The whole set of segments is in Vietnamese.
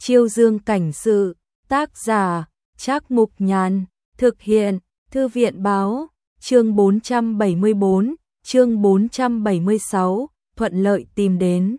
Chiêu Dương cảnh sự, tác giả, Trác Mục Nhàn, thực hiện, Thư viện báo, chương 474, chương 476, thuận lợi tìm đến.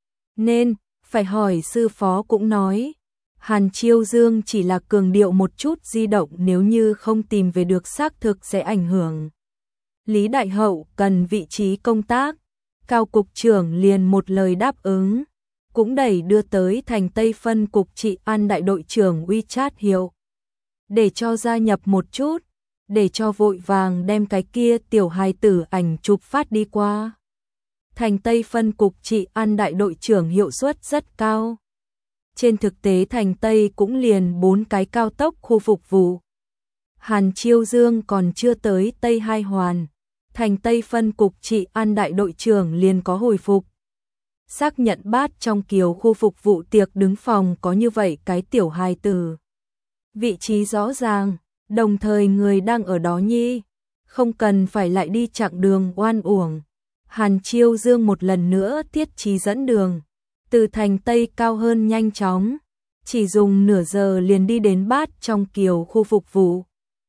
Nên, phải hỏi sư phó cũng nói, Hàn Chiêu Dương chỉ là cường điệu một chút di động, nếu như không tìm về được xác thực sẽ ảnh hưởng. Lý Đại Hậu cần vị trí công tác, Cao cục trưởng liền một lời đáp ứng, cũng đẩy đưa tới thành Tây phân cục trị an đại đội trưởng WeChat hiệu. Để cho gia nhập một chút, để cho vội vàng đem cái kia tiểu hài tử ảnh chụp phát đi qua. Thành Tây phân cục trị an đại đội trưởng hiệu suất rất cao. Trên thực tế thành Tây cũng liền 4 cái cao tốc khu phục vụ. Hàn Chiêu Dương còn chưa tới Tây Hai Hoàn, thành Tây phân cục trị an đại đội trưởng liền có hồi phục. Xác nhận bát trong kiều khu phục vụ tiệc đứng phòng có như vậy cái tiểu hài tử. Vị trí rõ ràng, đồng thời người đang ở đó nhi, không cần phải lại đi chặng đường oan uổng. Hàn Chiêu Dương một lần nữa thiết trí dẫn đường, từ thành Tây cao hơn nhanh chóng, chỉ dùng nửa giờ liền đi đến bát trong kiều khu phục vụ.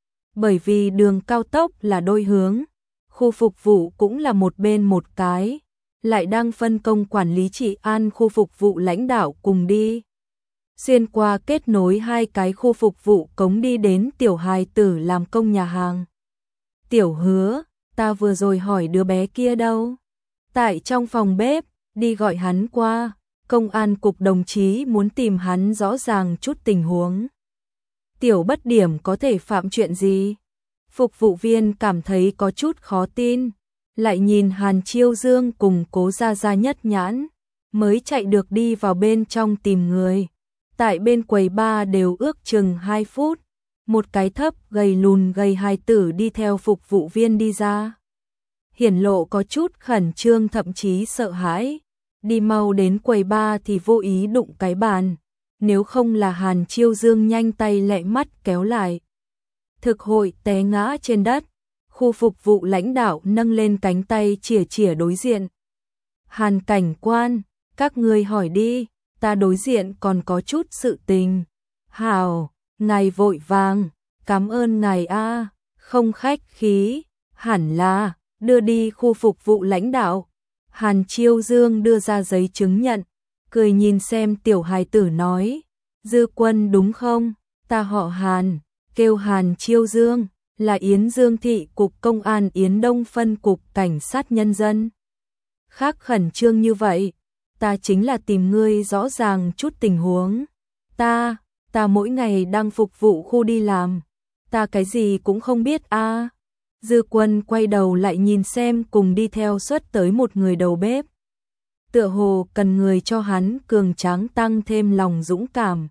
Bởi vì đường cao tốc là đôi hướng, khu phục vụ cũng là một bên một cái, lại đang phân công quản lý trị an khu phục vụ lãnh đạo cùng đi. Xuyên qua kết nối hai cái khu phục vụ cống đi đến tiểu hài tử làm công nhà hàng. Tiểu Hứa, ta vừa rồi hỏi đứa bé kia đâu? Tại trong phòng bếp, đi gọi hắn qua, công an cục đồng chí muốn tìm hắn rõ ràng chút tình huống. Tiểu Bất Điểm có thể phạm chuyện gì? Phục vụ viên cảm thấy có chút khó tin, lại nhìn Hàn Chiêu Dương cùng Cố Gia Gia nhất nhãn, mới chạy được đi vào bên trong tìm người. Tại bên quầy bar đều ước chừng 2 phút, một cái thấp gầy lùn gầy hài tử đi theo phục vụ viên đi ra. Hiển lộ có chút khẩn trương thậm chí sợ hãi, đi mau đến quầy bar thì vô ý đụng cái bàn, nếu không là Hàn Chiêu Dương nhanh tay lẹ mắt kéo lại. Thực hội té ngã trên đất, khu phục vụ lãnh đạo nâng lên cánh tay chỉa chỉa đối diện. Hàn cảnh quan, các ngươi hỏi đi, ta đối diện còn có chút sự tình. Hảo, ngài vội vàng, cảm ơn ngài a, không khách khí, hẳn là, đưa đi khu phục vụ lãnh đạo. Hàn Chiêu Dương đưa ra giấy chứng nhận, cười nhìn xem tiểu hài tử nói, Dư Quân đúng không, ta họ Hàn, kêu Hàn Chiêu Dương, là Yến Dương thị cục công an Yến Đông phân cục cảnh sát nhân dân. Khác khẩn trương như vậy, ta chính là tìm ngươi rõ ràng chút tình huống. Ta mỗi ngày đang phục vụ khu đi làm, ta cái gì cũng không biết a. Dư Quân quay đầu lại nhìn xem cùng đi theo xuất tới một người đầu bếp. Tựa hồ cần người cho hắn cường tráng tăng thêm lòng dũng cảm.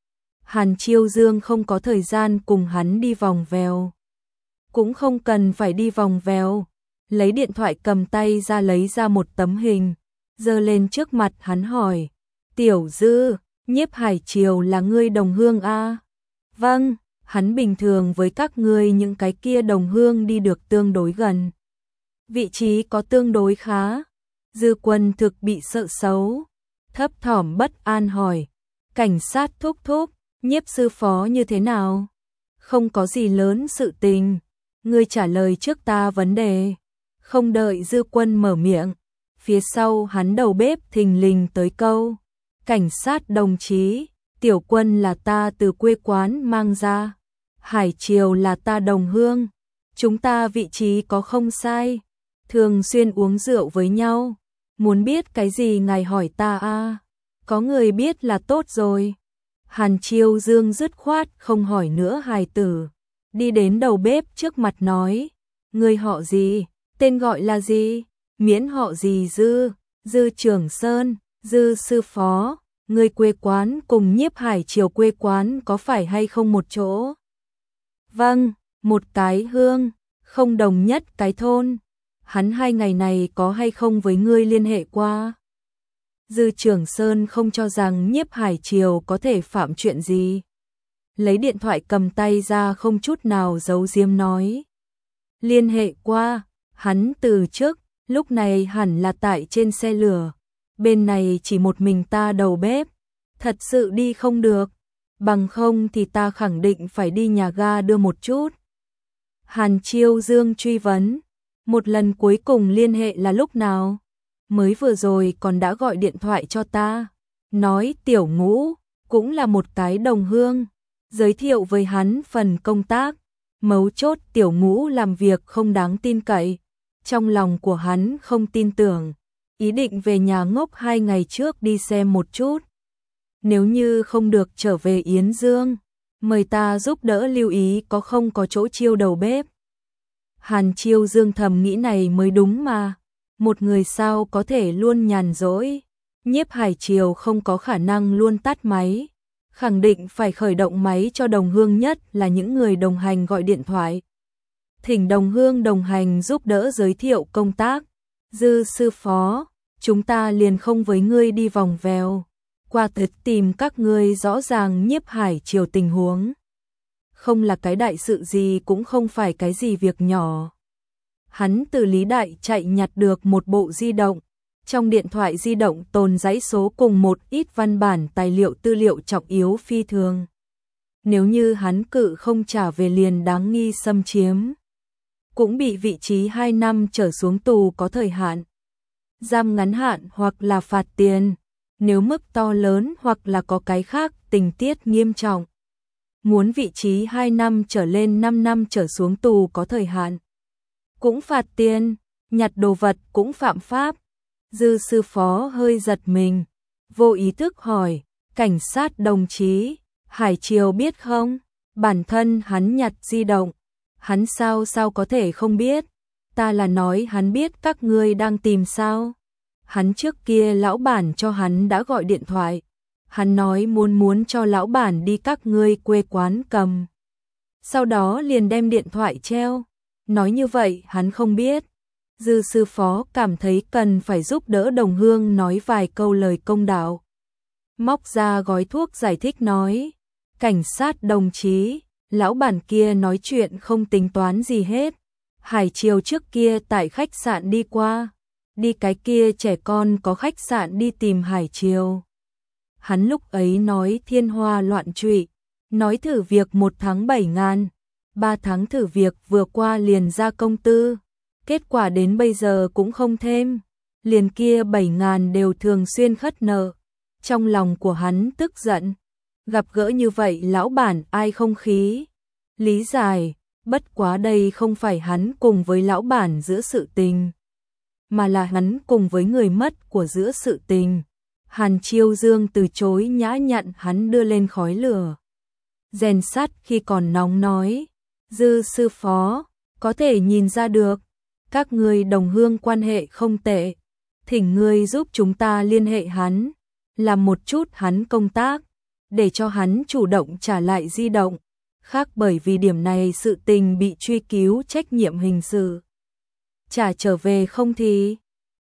Hàn Chiêu Dương không có thời gian cùng hắn đi vòng vèo. Cũng không cần phải đi vòng vèo, lấy điện thoại cầm tay ra lấy ra một tấm hình, giơ lên trước mặt hắn hỏi, Tiểu Dư, Nhiếp Hải Triều là ngươi đồng hương a? Vâng, hắn bình thường với các ngươi những cái kia đồng hương đi được tương đối gần. Vị trí có tương đối khá. Dư Quân thực bị sợ xấu, thấp thỏm bất an hỏi, cảnh sát thúc thúc, Nhiếp sư phó như thế nào? Không có gì lớn sự tình, ngươi trả lời trước ta vấn đề. Không đợi Dư Quân mở miệng, phía sau hắn đầu bếp thình lình tới câu, cảnh sát đồng chí, Tiểu Quân là ta từ quê quán mang ra, Hải Triều là ta đồng hương, chúng ta vị trí có không sai, thường xuyên uống rượu với nhau, muốn biết cái gì ngài hỏi ta a, có người biết là tốt rồi. Hàn Chiêu Dương dứt khoát không hỏi nữa hài tử, đi đến đầu bếp trước mặt nói, ngươi họ gì, tên gọi là gì, miễn họ gì Dư Trường Sơn, Dư sư phó, ngươi quê quán cùng Nhiếp Hải Triều quê quán có phải hay không một chỗ? Vâng, một cái hương, không đồng nhất cái thôn. Hắn 2 ngày này có hay không với ngươi liên hệ qua? Dư Trường Sơn không cho rằng Nhiếp Hải Triều có thể phạm chuyện gì. Lấy điện thoại cầm tay ra không chút nào giấu giếm nói. Liên hệ qua, hắn từ trước, lúc này hẳn là tại trên xe lửa. Bên này chỉ một mình ta đầu bếp. Thật sự đi không được, bằng không thì ta khẳng định phải đi nhà ga đưa một chút. Hàn Chiêu Dương truy vấn, một lần cuối cùng liên hệ là lúc nào? Mới vừa rồi còn đã gọi điện thoại cho ta, nói Tiểu Ngũ cũng là một cái đồng hương, giới thiệu với hắn phần công tác, mấu chốt Tiểu Ngũ làm việc không đáng tin cậy, trong lòng của hắn không tin tưởng, ý định về nhà ngốc 2 ngày trước đi xem một chút. Nếu như không được trở về Yến Dương, mời ta giúp đỡ lưu ý có không có chỗ chiêu đầu bếp. Hàn Chiêu Dương thầm nghĩ này mới đúng mà, một người sao có thể luôn nhàn rỗi. Nhiếp Hải Triều không có khả năng luôn tắt máy, khẳng định phải khởi động máy cho đồng hương, nhất là những người đồng hành gọi điện thoại. Thỉnh đồng hương đồng hành giúp đỡ giới thiệu công tác. Dư sư phó, chúng ta liền không với ngươi đi vòng vèo, qua tới tìm các ngươi rõ ràng Nhiếp Hải Triều tình huống. Không là cái đại sự gì, cũng không phải cái gì việc nhỏ. Hắn từ Lý Đại chạy nhặt được một bộ di động, trong điện thoại di động tồn dãy số cùng một ít văn bản tài liệu tư liệu trọng yếu phi thường. Nếu như hắn cự không trả về liền đáng nghi xâm chiếm, cũng bị vị trí 2 năm trở xuống tù có thời hạn, giam ngắn hạn hoặc là phạt tiền, nếu mức to lớn hoặc là có cái khác tình tiết nghiêm trọng. Muốn vị trí 2 năm trở lên 5 năm trở xuống tù có thời hạn, cũng phạt tiền, nhặt đồ vật cũng phạm pháp. Dư sư phó hơi giật mình, vô ý thức hỏi, cảnh sát đồng chí, Hải Triều biết không? Bản thân hắn nhặt di động, hắn sao có thể không biết, ta là nói hắn biết các ngươi đang tìm sao? Hắn trước kia lão bản cho hắn đã gọi điện thoại, hắn nói muốn cho lão bản đi các ngươi quê quán cầm. Sau đó liền đem điện thoại treo, nói như vậy hắn không biết. Dư sư phó cảm thấy cần phải giúp đỡ đồng hương nói vài câu lời công đạo. Móc ra gói thuốc giải thích nói, cảnh sát đồng chí, lão bản kia nói chuyện không tính toán gì hết. Hải Triều trước kia tại khách sạn đi qua, đi cái kia trẻ con có khách sạn đi tìm Hải Triều. Hắn lúc ấy nói thiên hoa loạn trụy, nói thử việc 1 tháng 7.000, 3 tháng thử việc vừa qua liền ra công tư. Kết quả đến bây giờ cũng không thêm, liền kia 7.000 đều thường xuyên khất nợ. Trong lòng của hắn tức giận, gặp gỡ như vậy lão bản ai không khí. Lý giải, bất quá đây không phải hắn cùng với lão bản giữa sự tình, mà là hắn cùng với người mất của giữa sự tình. Hàn Chiêu Dương từ chối nhã nhặn, hắn đưa lên khói lửa. Rèn sắt khi còn nóng nói, Dư sư phó, có thể nhìn ra được, các ngươi đồng hương quan hệ không tệ, thỉnh ngươi giúp chúng ta liên hệ hắn, làm một chút hắn công tác, để cho hắn chủ động trả lại di động, khác bởi vì điểm này sự tình bị truy cứu trách nhiệm hình sự. Trả trở về không thì?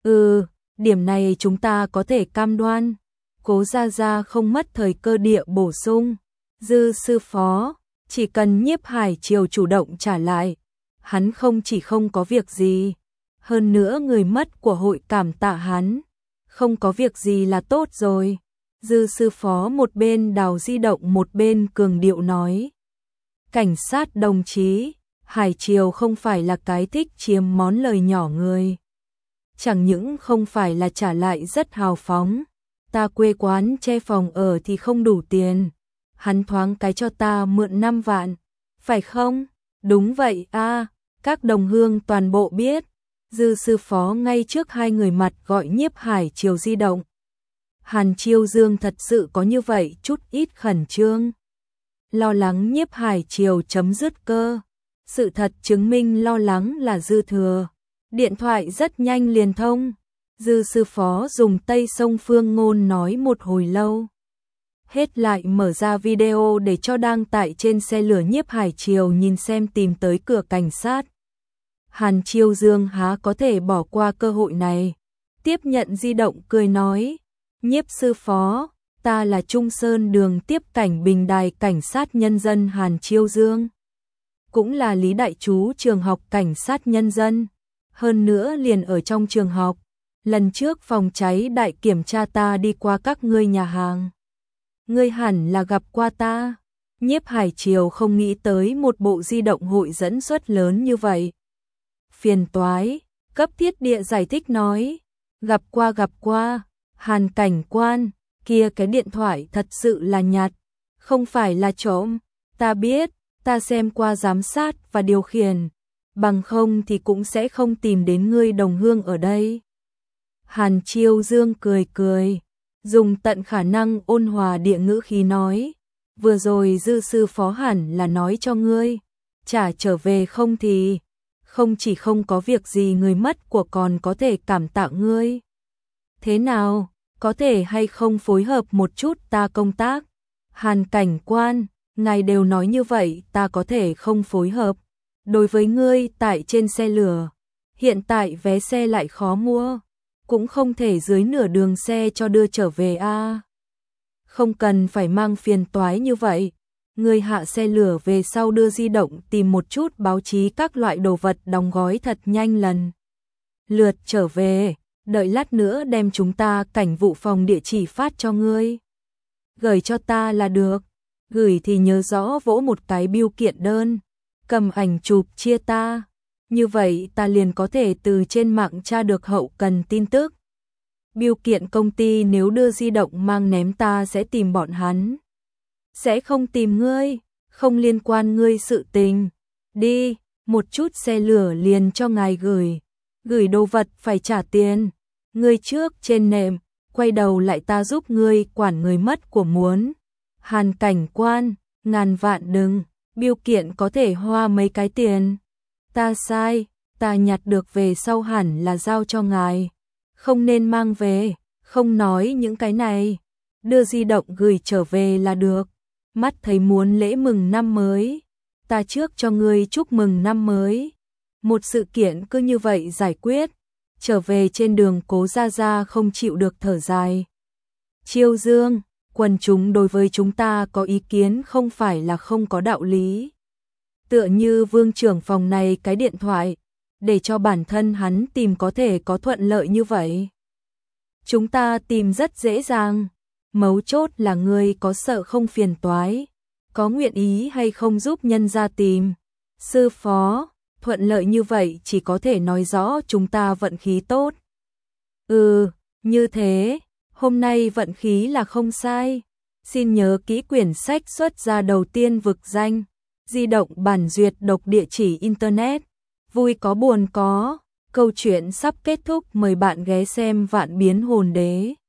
Điểm này chúng ta có thể cam đoan. Cố Gia Gia không mất thời cơ địa bổ sung, Dư sư phó, chỉ cần Nhiếp Hải Triều chủ động trả lại, hắn không chỉ không có việc gì, hơn nữa người mất của hội cảm tạ hắn, không có việc gì là tốt rồi. Dư sư phó một bên đào di động một bên cường điệu nói, cảnh sát đồng chí, Hải Triều không phải là cái thích chiếm món lời nhỏ người. Chẳng những không phải là trả lại rất hào phóng, ta quê quán che phòng ở thì không đủ tiền, hắn thoáng cái cho ta mượn 5 vạn, phải không? Đúng vậy a, các đồng hương toàn bộ biết. Dư sư phó ngay trước 2 người mặt gọi Nhiếp Hải Triều di động. Hàn Chiêu Dương thật sự có như vậy chút ít khẩn trương, lo lắng Nhiếp Hải Triều chấm dứt cơ. Sự thật chứng minh lo lắng là dư thừa. Điện thoại rất nhanh liền thông. Dư sư phó dùng Tây Sông Phương Ngôn nói một hồi lâu. Hết lại mở ra video để cho đang tại trên xe lửa Nhiếp Hải Triều nhìn xem tìm tới cửa cảnh sát. Hàn Chiêu Dương há có thể bỏ qua cơ hội này. Tiếp nhận di động cười nói, Nhiếp sư phó, ta là Trung Sơn đường tiếp cảnh Bình Đài cảnh sát nhân dân Hàn Chiêu Dương. Cũng là Lý Đại Trú trường học cảnh sát nhân dân. Hơn nữa liền ở trong trường học. Lần trước phòng cháy đại kiểm tra ta đi qua các ngươi nhà hàng. ngươi hẳn là gặp qua ta. Nhiếp Hải Triều không nghĩ tới một bộ di động hội dẫn suất lớn như vậy. Phiền toái, cấp thiết địa giải thích nói. Gặp qua, Hàn cảnh quan, kia cái điện thoại thật sự là nhặt, không phải là trộm. Ta biết, ta xem qua giám sát và điều khiển, bằng không thì cũng sẽ không tìm đến ngươi đồng hương ở đây. Hàn Chiêu Dương cười, dùng tận khả năng ôn hòa địa ngữ khí nói, vừa rồi dư sư phó hẳn là nói cho ngươi, trả trở về không thì, không chỉ không có việc gì người mất của còn có thể cảm tạ ngươi. Thế nào, có thể hay không phối hợp một chút ta công tác? Hàn cảnh quan, ngài đều nói như vậy ta có thể không phối hợp. Đối với ngươi tại trên xe lửa, hiện tại vé xe lại khó mua, cũng không thể dưới nửa đường xe cho đưa trở về a. Không cần phải mang phiền toái như vậy. Ngươi hạ xe lửa về sau đưa di động tìm một chút báo chí các loại đồ vật đóng gói thật nhanh lần lượt trở về, đợi lát nữa đem chúng ta cảnh vụ phòng địa chỉ phát cho ngươi. Gửi cho ta là được, gửi thì nhớ rõ vỗ một cái bưu kiện đơn, cầm ảnh chụp chia ta, như vậy ta liền có thể từ trên mạng tra được hậu cần tin tức. Bưu kiện công ty nếu đưa di động mang ném ta sẽ tìm bọn hắn. Sẽ không tìm ngươi, không liên quan ngươi sự tình. Đi, một chút xe lửa liền cho ngài gửi đồ vật phải trả tiền. Ngươi trước trên nệm, quay đầu lại ta giúp ngươi quản người mất của muốn. Hàn cảnh quan, ngàn vạn đừng, bưu kiện có thể hoa mấy cái tiền. Ta sai, ta nhặt được về sau hẳn là giao cho ngài. Không nên mang về, không nói những cái này. Đưa di động gửi trở về là được. Mắt thấy muốn lễ mừng năm mới, ta trước cho ngươi chúc mừng năm mới. Một sự kiện cứ như vậy giải quyết, trở về trên đường Cố Gia Gia không chịu được thở dài. Chiêu Dương, quần chúng đối với chúng ta có ý kiến không phải là không có đạo lý. Tựa như Vương trưởng phòng này cái điện thoại, để cho bản thân hắn tìm có thể có thuận lợi như vậy. Chúng ta tìm rất dễ dàng. Mấu chốt là ngươi có sợ không phiền toái, có nguyện ý hay không giúp nhân gia tìm. Sư phó, thuận lợi như vậy chỉ có thể nói rõ chúng ta vận khí tốt. Như thế, hôm nay vận khí là không sai. Xin nhớ kỹ quyển sách xuất ra đầu tiên vực danh, di động bản duyệt độc địa chỉ internet. Vui có buồn có, câu chuyện sắp kết thúc, mời bạn ghé xem Vạn Biến Hồn Đế.